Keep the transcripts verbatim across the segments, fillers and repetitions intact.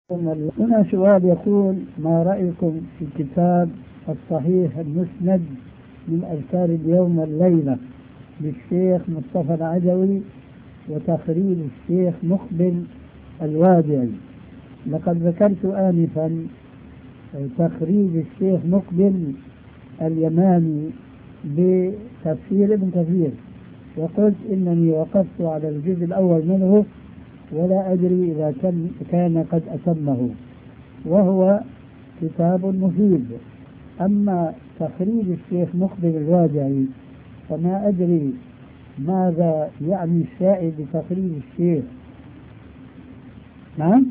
هنا سؤال يقول: ما رأيكم في كتاب الصحيح المسند من أذكار اليوم والليلة للشيخ مصطفى العدوي وتخريج الشيخ مقبل الوادعي؟ لقد ذكرت آنفا تخريج الشيخ مقبل اليماني بتفسير ابن كثير، وقلت إنني وقفت على الجزء الأول منه ولا أدري إذا كان قد أتمه، وهو كتاب مفيد. أما تخريج الشيخ مقبل الوادعي فما أدري ماذا يعني السائل بتخريج الشيخ. نعم؟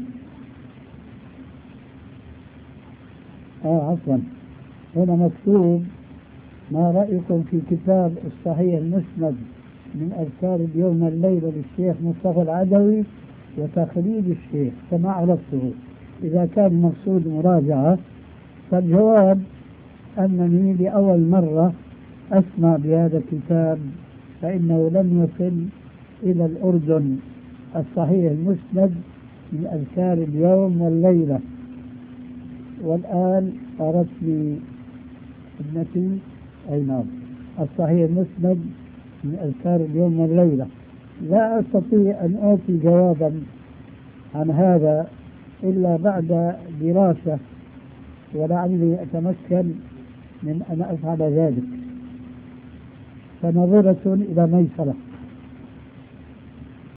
آه عفوا، هنا مكتوب: ما رأيكم في كتاب الصحيح المسند من أذكار اليوم والليلة للشيخ مصطفى العدوي وتخريج الشيخ، كما عرفته. إذا كان مقصود مراجعة فالجواب أنني لأول مرة أسمع بهذا الكتاب، فإنه لم يصل إلى الأردن الصحيح المسند من أذكار اليوم والليلة. والآن أردت لي ابنتي أي نعم الصحيح المسند من أذكار اليوم والليلة. لا أستطيع أن أعطي جوابا عن هذا إلا بعد دراسة، ولعلي أتمكن من أن أفعل ذلك، فنظرة إلى ميسرة.